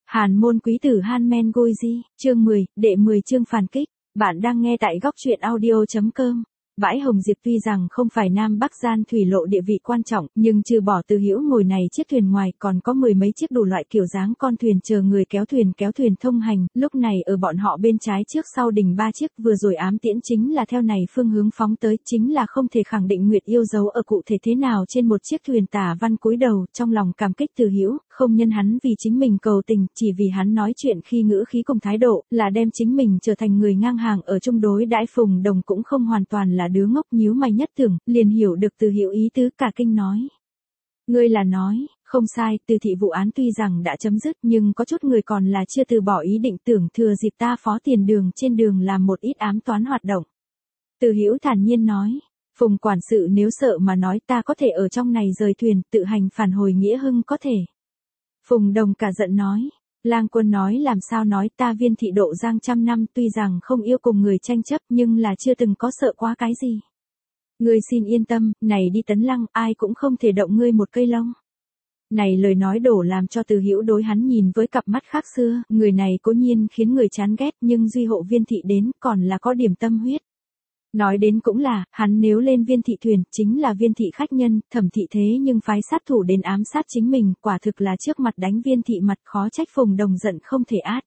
Hàn môn quý tử Hanmen Goji, chương 10, đệ 10 chương phản kích. Bạn đang nghe tại góc truyện audio.com. Bãi Hồng Diệp tuy rằng không phải Nam Bắc gian thủy lộ địa vị quan trọng, nhưng trừ bỏ Từ Hữu ngồi này chiếc thuyền ngoài còn có mười mấy chiếc đủ loại kiểu dáng con thuyền chờ người kéo thuyền thông hành. Lúc này ở bọn họ bên trái trước sau đình ba chiếc vừa rồi ám tiễn chính là theo này phương hướng phóng tới, chính là không thể khẳng định Nguyệt Yêu dấu ở cụ thể thế nào trên một chiếc thuyền. Tả Văn cúi đầu, trong lòng cảm kích Từ Hữu, không nhân hắn vì chính mình cầu tình, chỉ vì hắn nói chuyện khi ngữ khí cùng thái độ, là đem chính mình trở thành người ngang hàng ở chung đối đãi. Phùng Đồng cũng không hoàn toàn là đứa ngốc, nhíu mày nhất tưởng, liền hiểu được Từ Hữu ý tứ, cả kinh nói. Ngươi là nói, không sai, Từ thị vụ án tuy rằng đã chấm dứt nhưng có chút người còn là chưa từ bỏ ý định, tưởng thừa dịp ta phó tiền đường trên đường làm một ít ám toán hoạt động. Từ Hữu thản nhiên nói. Phùng quản sự nếu sợ mà nói, ta có thể ở trong này rời thuyền, tự hành phản hồi Nghĩa Hưng có thể. Phùng Đồng cả giận nói. Lang Quân nói làm sao nói, ta Viên thị độ giang trăm năm tuy rằng không yêu cùng người tranh chấp nhưng là chưa từng có sợ quá cái gì. Ngươi xin yên tâm, này đi Tấn Lăng, ai cũng không thể động ngươi một cây lông. Này lời nói đổ làm cho Từ Hữu đối hắn nhìn với cặp mắt khác xưa, người này cố nhiên khiến người chán ghét nhưng duy hộ Viên thị đến còn là có điểm tâm huyết. Nói đến cũng là, hắn nếu lên Viên thị thuyền, chính là Viên thị khách nhân, Thẩm thị thế nhưng phái sát thủ đến ám sát chính mình, quả thực là trước mặt đánh Viên thị mặt, khó trách Phùng Đồng giận không thể át.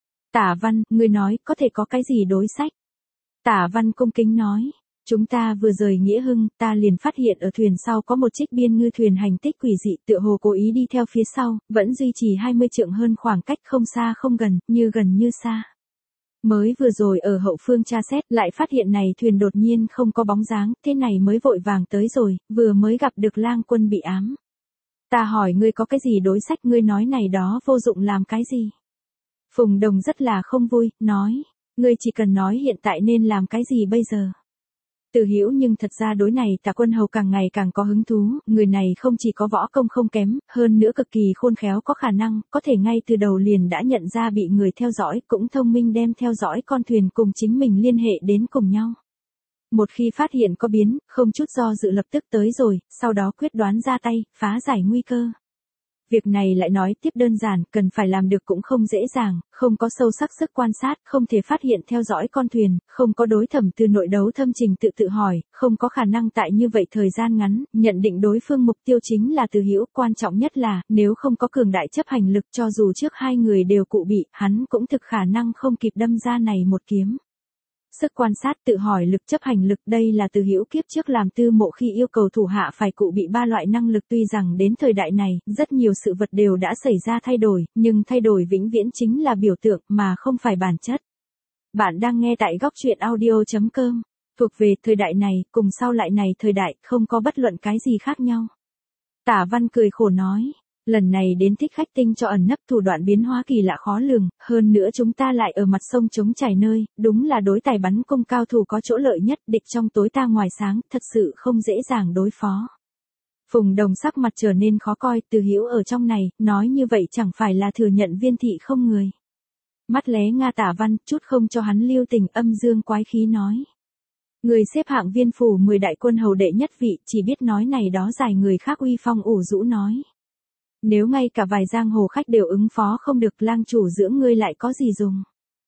Tả Văn, ngươi nói, có thể có cái gì đối sách? Tả Văn cung kính nói. Chúng ta vừa rời Nghĩa Hưng, ta liền phát hiện ở thuyền sau có một chiếc biên ngư thuyền hành tích quỷ dị, tựa hồ cố ý đi theo phía sau, vẫn duy trì 20 trượng hơn, khoảng cách không xa không gần như xa. Mới vừa rồi ở hậu phương tra xét, lại phát hiện này thuyền đột nhiên không có bóng dáng, thế này mới vội vàng tới rồi, vừa mới gặp được Lang Quân bị ám. Ta hỏi ngươi có cái gì đối sách, ngươi nói này đó vô dụng làm cái gì? Phùng Đồng rất là không vui, nói, ngươi chỉ cần nói hiện tại nên làm cái gì bây giờ? Từ Hữu nhưng thật ra đối này Tả Quân hầu càng ngày càng có hứng thú, người này không chỉ có võ công không kém, hơn nữa cực kỳ khôn khéo, có khả năng, có thể ngay từ đầu liền đã nhận ra bị người theo dõi, cũng thông minh đem theo dõi con thuyền cùng chính mình liên hệ đến cùng nhau. Một khi phát hiện có biến, không chút do dự lập tức tới rồi, sau đó quyết đoán ra tay, phá giải nguy cơ. Việc này lại nói tiếp đơn giản, cần phải làm được cũng không dễ dàng, không có sâu sắc sức quan sát, không thể phát hiện theo dõi con thuyền, không có đối thẩm từ nội đấu thâm trình tự hỏi, không có khả năng tại như vậy thời gian ngắn, nhận định đối phương mục tiêu chính là Từ Hữu, quan trọng nhất là, nếu không có cường đại chấp hành lực cho dù trước hai người đều cụ bị, hắn cũng thực khả năng không kịp đâm ra này một kiếm. Sức quan sát, tự hỏi lực, chấp hành lực, đây là Từ Hữu kiếp trước làm tư mộ khi yêu cầu thủ hạ phải cụ bị ba loại năng lực. Tuy rằng đến thời đại này, rất nhiều sự vật đều đã xảy ra thay đổi, nhưng thay đổi vĩnh viễn chính là biểu tượng mà không phải bản chất. Bạn đang nghe tại góc truyện audio.com. Thuộc về thời đại này, cùng sau lại này thời đại, không có bất luận cái gì khác nhau. Tả Văn cười khổ nói. Lần này đến Thích Khách Tinh cho ẩn nấp, thủ đoạn biến hóa kỳ lạ khó lường, hơn nữa chúng ta lại ở mặt sông trống trải nơi, đúng là đối tài bắn cung cao thủ có chỗ lợi nhất, địch trong tối ta ngoài sáng, thật sự không dễ dàng đối phó. Phùng Đồng sắc mặt trở nên khó coi, Từ Hữu ở trong này, nói như vậy chẳng phải là thừa nhận Viên thị không người. Mắt lé Nga Tả Văn, chút không cho hắn lưu tình, âm dương quái khí nói. Người xếp hạng Viên phủ 10 đại quân hầu đệ nhất vị, chỉ biết nói này đó giải người khác uy phong ủ rũ nói. Nếu ngay cả vài giang hồ khách đều ứng phó không được, Lang chủ dưỡng ngươi lại có gì dùng?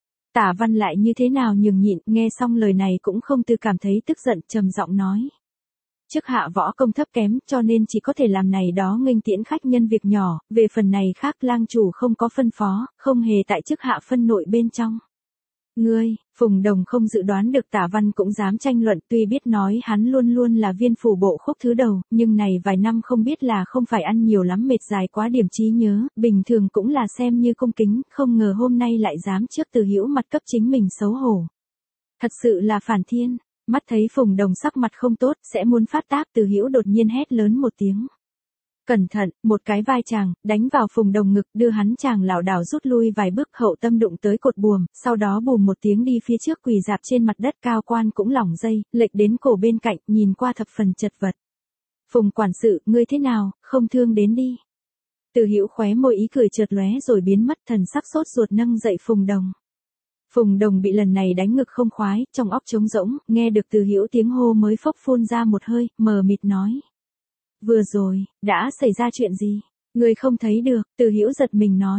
Tả Văn lại như thế nào nhường nhịn, nghe xong lời này cũng không từ cảm thấy tức giận, trầm giọng nói. Chức hạ võ công thấp kém, cho nên chỉ có thể làm này đó nghênh tiễn khách nhân việc nhỏ, về phần này khác Lang chủ không có phân phó, không hề tại chức hạ phân nội bên trong. Ngươi, Phùng Đồng không dự đoán được Tả Văn cũng dám tranh luận, tuy biết nói hắn luôn luôn là Viên phủ bộ khúc thứ đầu, nhưng này vài năm không biết là không phải ăn nhiều lắm mệt dài quá điểm trí nhớ, bình thường cũng là xem như cung kính, không ngờ hôm nay lại dám trước Từ Hữu mặt cấp chính mình xấu hổ. Thật sự là phản thiên, mắt thấy Phùng Đồng sắc mặt không tốt, sẽ muốn phát tác, Từ Hữu đột nhiên hét lớn một tiếng. Cẩn thận, một cái vai chàng, đánh vào Phùng Đồng ngực, đưa hắn chàng lảo đảo rút lui vài bước, hậu tâm đụng tới cột buồm, sau đó bùm một tiếng đi phía trước, quỳ rạp trên mặt đất, cao quan cũng lỏng dây, lệch đến cổ bên cạnh, nhìn qua thập phần chật vật. Phùng quản sự, ngươi thế nào, không thương đến đi. Từ Hữu khóe môi ý cười chợt lóe rồi biến mất, thần sắc sốt ruột nâng dậy Phùng Đồng. Phùng Đồng bị lần này đánh ngực không khoái, trong óc trống rỗng, nghe được Từ Hữu tiếng hô mới phốc phun ra một hơi, mờ mịt nói. Vừa rồi, đã xảy ra chuyện gì? Người không thấy được, Từ Hữu giật mình nói.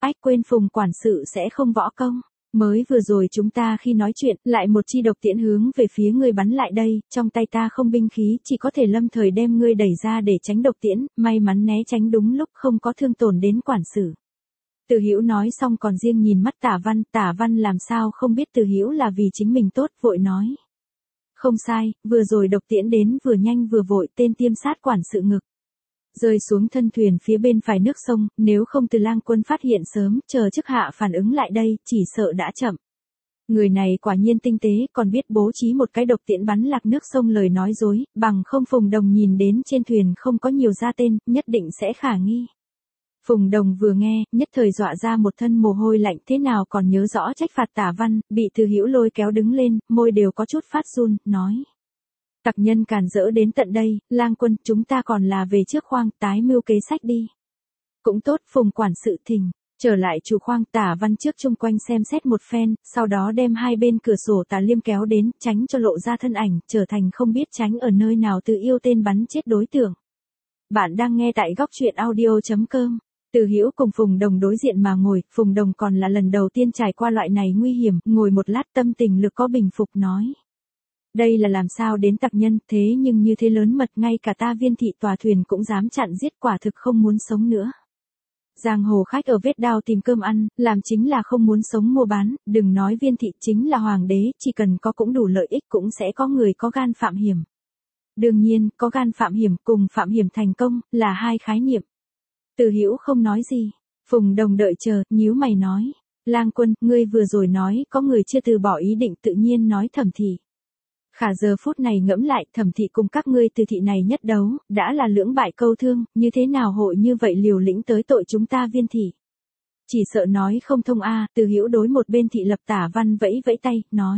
Ách quên Phùng quản sự sẽ không võ công. Mới vừa rồi chúng ta khi nói chuyện, lại một chi độc tiễn hướng về phía ngươi bắn lại đây, trong tay ta không binh khí, chỉ có thể lâm thời đem ngươi đẩy ra để tránh độc tiễn, may mắn né tránh đúng lúc không có thương tổn đến quản sự. Từ Hữu nói xong còn riêng nhìn mắt Tả Văn làm sao không biết Từ Hữu là vì chính mình tốt, vội nói. Không sai, vừa rồi độc tiễn đến vừa nhanh vừa vội, tên tiêm sát quản sự ngực. Rơi xuống thân thuyền phía bên phải nước sông, nếu không Từ Lang Quân phát hiện sớm, chờ chức hạ phản ứng lại đây, chỉ sợ đã chậm. Người này quả nhiên tinh tế, còn biết bố trí một cái độc tiễn bắn lạc nước sông lời nói dối, bằng không Phùng Đồng nhìn đến trên thuyền không có nhiều ra tên, nhất định sẽ khả nghi. Phùng Đồng vừa nghe, nhất thời dọa ra một thân mồ hôi lạnh, thế nào còn nhớ rõ trách phạt Tả Văn, bị Từ Hữu lôi kéo đứng lên, môi đều có chút phát run, nói. Tặc nhân càn rỡ đến tận đây, Lang Quân, chúng ta còn là về trước khoang, tái mưu kế sách đi. Cũng tốt, Phùng quản sự thỉnh, trở lại chủ khoang. Tả Văn trước chung quanh xem xét một phen, sau đó đem hai bên cửa sổ tà liêm kéo đến, tránh cho lộ ra thân ảnh, trở thành không biết tránh ở nơi nào Từ Yêu tên bắn chết đối tượng. Bạn đang nghe tại góc truyện audio.com. Từ Hữu cùng Phùng Đồng đối diện mà ngồi, Phùng Đồng còn là lần đầu tiên trải qua loại này nguy hiểm, ngồi một lát tâm tình lực có bình phục nói. Đây là làm sao đến tặc nhân, thế nhưng như thế lớn mật ngay cả ta Viên thị tòa thuyền cũng dám chặn giết, quả thực không muốn sống nữa. Giang hồ khách ở vết đao tìm cơm ăn, làm chính là không muốn sống mua bán, đừng nói Viên thị chính là hoàng đế, chỉ cần có cũng đủ lợi ích cũng sẽ có người có gan phạm hiểm. Đương nhiên, có gan phạm hiểm cùng phạm hiểm thành công, là hai khái niệm. Từ Hữu không nói gì, Phùng Đồng đợi chờ, nhíu mày nói. Lang Quân, ngươi vừa rồi nói có người chưa từ bỏ ý định, tự nhiên nói Thẩm thị. Khả giờ phút này ngẫm lại, Thẩm thị cùng các ngươi Từ thị này nhất đấu, đã là lưỡng bại câu thương, như thế nào hội như vậy liều lĩnh tới tội chúng ta Viên thị. Chỉ sợ nói không thông a. Từ Hữu đối một bên thị lập Tả Văn vẫy vẫy tay, nói.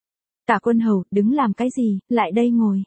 Tả quân hầu, đứng làm cái gì, lại đây ngồi.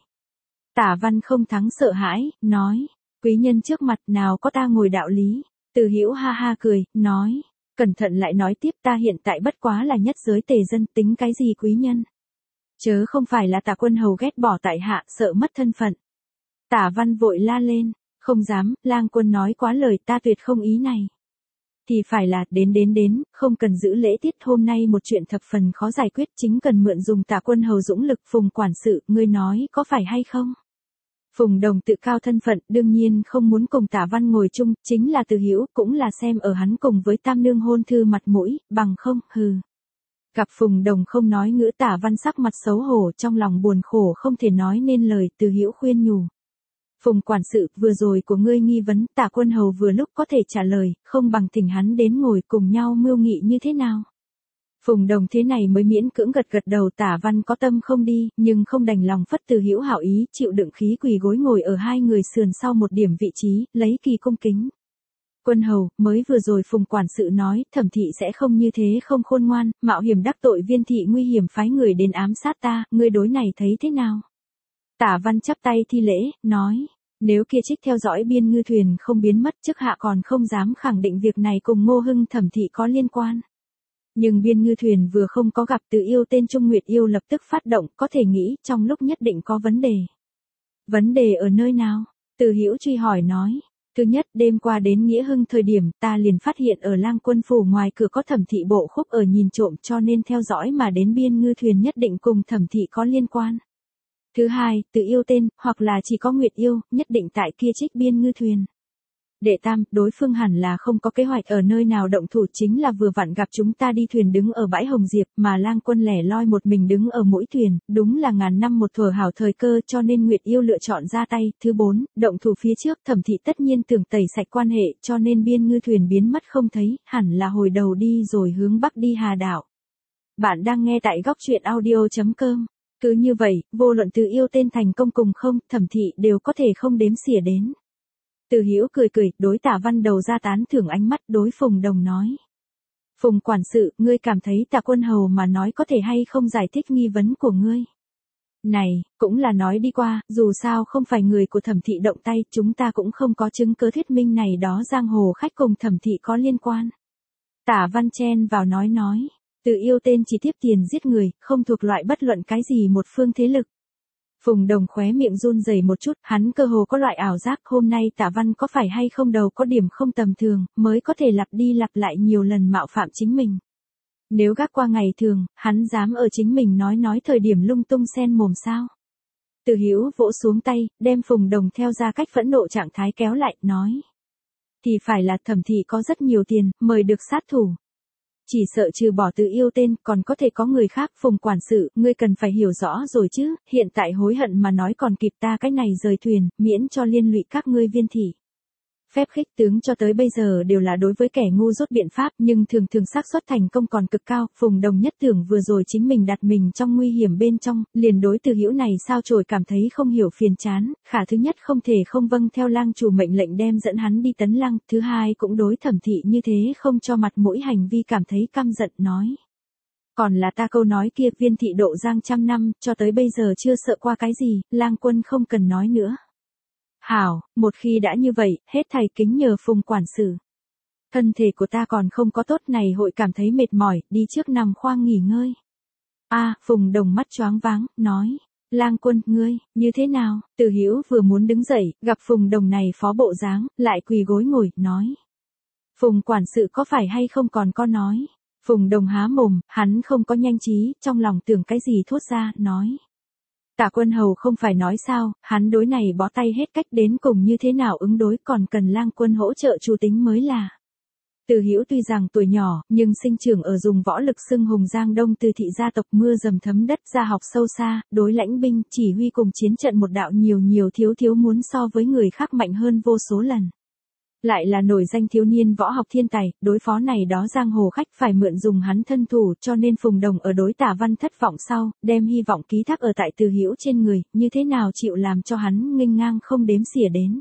Tả Văn không thắng sợ hãi, nói. Quý nhân trước mặt nào có ta ngồi đạo lý. Từ Hữu ha ha cười, nói. Cẩn thận lại nói tiếp, ta hiện tại bất quá là nhất giới tề dân, tính cái gì quý nhân. Chớ không phải là Tả quân hầu ghét bỏ tại hạ, sợ mất thân phận. Tả Văn vội la lên, không dám, Lang Quân nói quá lời, ta tuyệt không ý này. Thì phải là, đến, không cần giữ lễ tiết, hôm nay một chuyện thập phần khó giải quyết, chính cần mượn dùng Tả quân hầu dũng lực. Phùng quản sự, ngươi nói có phải hay không? Phùng Đồng tự cao thân phận, đương nhiên không muốn cùng Tả Văn ngồi chung, chính là Từ Hữu, cũng là xem ở hắn cùng với Tam nương hôn thư mặt mũi, bằng không, hừ. Gặp Phùng Đồng không nói ngữ, Tả Văn sắc mặt xấu hổ, trong lòng buồn khổ không thể nói nên lời. Từ Hữu khuyên nhủ. Phùng quản sự, vừa rồi của ngươi nghi vấn, Tả quân hầu vừa lúc có thể trả lời, không bằng thỉnh hắn đến ngồi cùng nhau mưu nghị như thế nào. Phùng Đồng thế này mới miễn cưỡng gật gật đầu. Tả Văn có tâm không đi, nhưng không đành lòng phất Từ Hữu hảo ý, chịu đựng khí quỳ gối ngồi ở hai người sườn sau một điểm vị trí, lấy kỳ cung kính. Quân hầu, mới vừa rồi Phùng quản sự nói, Thẩm thị sẽ không như thế không khôn ngoan, mạo hiểm đắc tội Viên thị, nguy hiểm phái người đến ám sát ta, ngươi đối này thấy thế nào? Tả Văn chắp tay thi lễ, nói. Nếu kia trích theo dõi biên ngư thuyền không biến mất, chức hạ còn không dám khẳng định việc này cùng Ngô Hưng Thẩm thị có liên quan. Nhưng biên ngư thuyền vừa không có gặp Từ Yêu tên Trung Nguyệt Yêu lập tức phát động, có thể nghĩ trong lúc nhất định có vấn đề. Vấn đề ở nơi nào? Từ Hữu truy hỏi nói. Thứ nhất, đêm qua đến Nghĩa Hưng thời điểm, ta liền phát hiện ở Lang Quân phủ ngoài cửa có Thẩm thị bộ khúc ở nhìn trộm, cho nên theo dõi mà đến biên ngư thuyền nhất định cùng Thẩm thị có liên quan. Thứ hai, Từ Yêu tên, hoặc là chỉ có Nguyệt Yêu, nhất định tại kia trích biên ngư thuyền. Đệ tam, đối phương hẳn là không có kế hoạch ở nơi nào động thủ, chính là vừa vặn gặp chúng ta đi thuyền đứng ở bãi Hồng Diệp, mà Lang Quân lẻ loi một mình đứng ở mỗi thuyền, đúng là ngàn năm một thuở hảo thời cơ, cho nên Nguyệt Yêu lựa chọn ra tay. Thứ bốn, động thủ phía trước, Thẩm thị tất nhiên tưởng tẩy sạch quan hệ, cho nên biên ngư thuyền biến mất không thấy, hẳn là hồi đầu đi rồi hướng bắc đi Hà Đảo. Bạn đang nghe tại góc truyện audio.com. Cứ như vậy, vô luận Từ Yêu tên thành công cùng không, Thẩm thị đều có thể không đếm xỉa đến. Từ Hữu cười cười, đối Tả Văn đầu ra tán thưởng ánh mắt, đối Phùng Đồng nói. Phùng quản sự, ngươi cảm thấy Tả quân hầu mà nói có thể hay không giải thích nghi vấn của ngươi? Này, cũng là nói đi qua, dù sao không phải người của Thẩm thị động tay, chúng ta cũng không có chứng cứ thuyết minh này đó giang hồ khách cùng Thẩm thị có liên quan. Tả Văn chen vào nói. Từ Yêu tên chỉ tiếp tiền giết người, không thuộc loại bất luận cái gì một phương thế lực. Phùng Đồng khóe miệng run rẩy một chút, hắn cơ hồ có loại ảo giác hôm nay Tạ Văn có phải hay không đầu có điểm không tầm thường, mới có thể lặp đi lặp lại nhiều lần mạo phạm chính mình. Nếu gác qua ngày thường, hắn dám ở chính mình nói thời điểm lung tung xen mồm sao? Từ Hữu vỗ xuống tay, đem Phùng Đồng theo ra cách phẫn nộ trạng thái kéo lại, nói. Thì phải là Thẩm thị có rất nhiều tiền, mời được sát thủ. Chỉ sợ trừ bỏ Từ Yêu tên, còn có thể có người khác. Phùng quản sự, ngươi cần phải hiểu rõ rồi chứ, hiện tại hối hận mà nói còn kịp, ta cái này rời thuyền, miễn cho liên lụy các ngươi Viên thị. Phép khích tướng cho tới bây giờ đều là đối với kẻ ngu dốt biện pháp, nhưng thường thường xác suất thành công còn cực cao. Phùng Đồng nhất tưởng vừa rồi chính mình đặt mình trong nguy hiểm bên trong, liền đối Từ Hữu này sao chổi cảm thấy không hiểu phiền chán. Khả thứ nhất không thể không vâng theo lang chủ mệnh lệnh đem dẫn hắn đi Tấn Lăng, thứ hai cũng đối Thẩm thị như thế không cho mặt mũi hành vi cảm thấy căm giận, nói. Còn là ta câu nói kia, Viên thị độ giang trăm năm, cho tới bây giờ chưa sợ qua cái gì, lang quân không cần nói nữa. Hảo, một khi đã như vậy, hết thầy kính nhờ Phùng quản sự. Thân thể của ta còn không có tốt này, hội cảm thấy mệt mỏi, đi trước nằm khoang nghỉ ngơi. Phùng Đồng mắt choáng váng, nói. Lang quân, ngươi, như thế nào? Từ Hữu vừa muốn đứng dậy, gặp Phùng Đồng này phó bộ dáng, lại quỳ gối ngồi, nói. Phùng quản sự có phải hay không còn có nói. Phùng Đồng há mồm, hắn không có nhanh trí, trong lòng tưởng cái gì thốt ra, nói. Tạ Quân Hầu không phải nói sao, hắn đối này bó tay hết cách, đến cùng như thế nào ứng đối, còn cần lang quân hỗ trợ chủ tính mới là. Từ Hữu tuy rằng tuổi nhỏ, nhưng sinh trưởng ở dùng võ lực xưng hùng Giang Đông Từ thị gia tộc, mưa dầm thấm đất, gia học sâu xa, đối lãnh binh, chỉ huy cùng chiến trận một đạo nhiều thiếu muốn so với người khác mạnh hơn vô số lần. Lại là nổi danh thiếu niên võ học thiên tài, đối phó này đó giang hồ khách phải mượn dùng hắn thân thủ, cho nên Phùng Đồng ở đối Tạ Văn thất vọng sau, đem hy vọng ký thác ở tại Từ Hữu trên người, như thế nào chịu làm cho hắn nghênh ngang không đếm xỉa đến.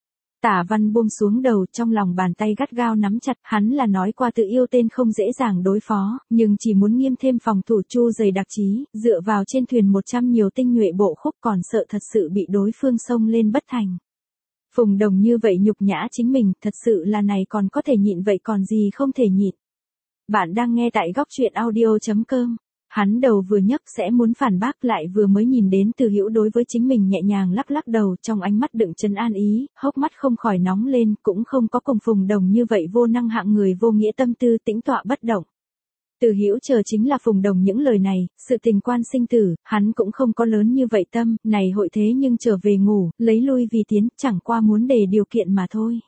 Tạ Văn buông xuống đầu, trong lòng bàn tay gắt gao nắm chặt, hắn là nói qua Từ Yêu tên không dễ dàng đối phó, nhưng chỉ muốn nghiêm thêm phòng thủ chu dày đặc trí, dựa vào trên thuyền 100 nhiều tinh nhuệ bộ khúc, còn sợ thật sự bị đối phương xông lên bất thành. Phùng Đồng như vậy nhục nhã chính mình, thật sự là này còn có thể nhịn vậy còn gì không thể nhịn. Bạn đang nghe tại góc truyện audio.com. Hắn đầu vừa nhấc sẽ muốn phản bác, lại vừa mới nhìn đến Từ Hữu đối với chính mình nhẹ nhàng lắc lắc đầu, trong ánh mắt đựng trấn an ý, hốc mắt không khỏi nóng lên, cũng không có cùng Phùng Đồng như vậy vô năng hạng người vô nghĩa tâm tư tĩnh tọa bất động. Từ Hữu chờ chính là Phùng Đồng những lời này, sự tình quan sinh tử, hắn cũng không có lớn như vậy tâm, này hội thế nhưng trở về ngủ, lấy lui vì tiến, chẳng qua muốn đề điều kiện mà thôi.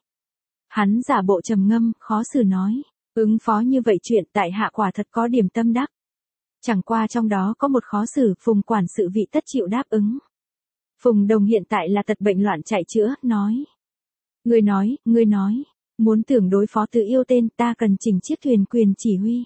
Hắn giả bộ trầm ngâm, khó xử nói, ứng phó như vậy chuyện tại hạ quả thật có điểm tâm đắc. Chẳng qua trong đó có một khó xử, Phùng quản sự vị tất chịu đáp ứng. Phùng Đồng hiện tại là tật bệnh loạn chạy chữa, nói. Ngươi nói, muốn tưởng đối phó Từ Yêu tên, ta cần chỉnh chiếc thuyền quyền chỉ huy.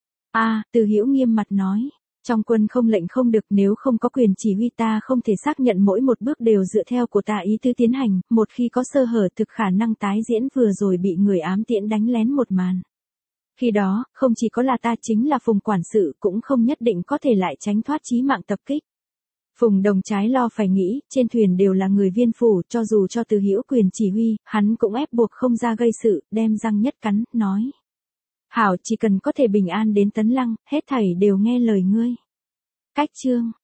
Từ Hữu nghiêm mặt nói, trong quân không lệnh không được, nếu không có quyền chỉ huy ta không thể xác nhận mỗi một bước đều dựa theo của ta ý tứ tiến hành, một khi có sơ hở thực khả năng tái diễn vừa rồi bị người ám tiễn đánh lén một màn. Khi đó, không chỉ có là ta, chính là Phùng quản sự cũng không nhất định có thể lại tránh thoát chí mạng tập kích. Phùng Đồng trái lo phải nghĩ, trên thuyền đều là người Viên phủ, cho dù cho Từ Hữu quyền chỉ huy, hắn cũng ép buộc không ra gây sự, đem răng nhất cắn, nói. Hảo, chỉ cần có thể bình an đến Tấn Lăng, hết thảy đều nghe lời ngươi. Cách chương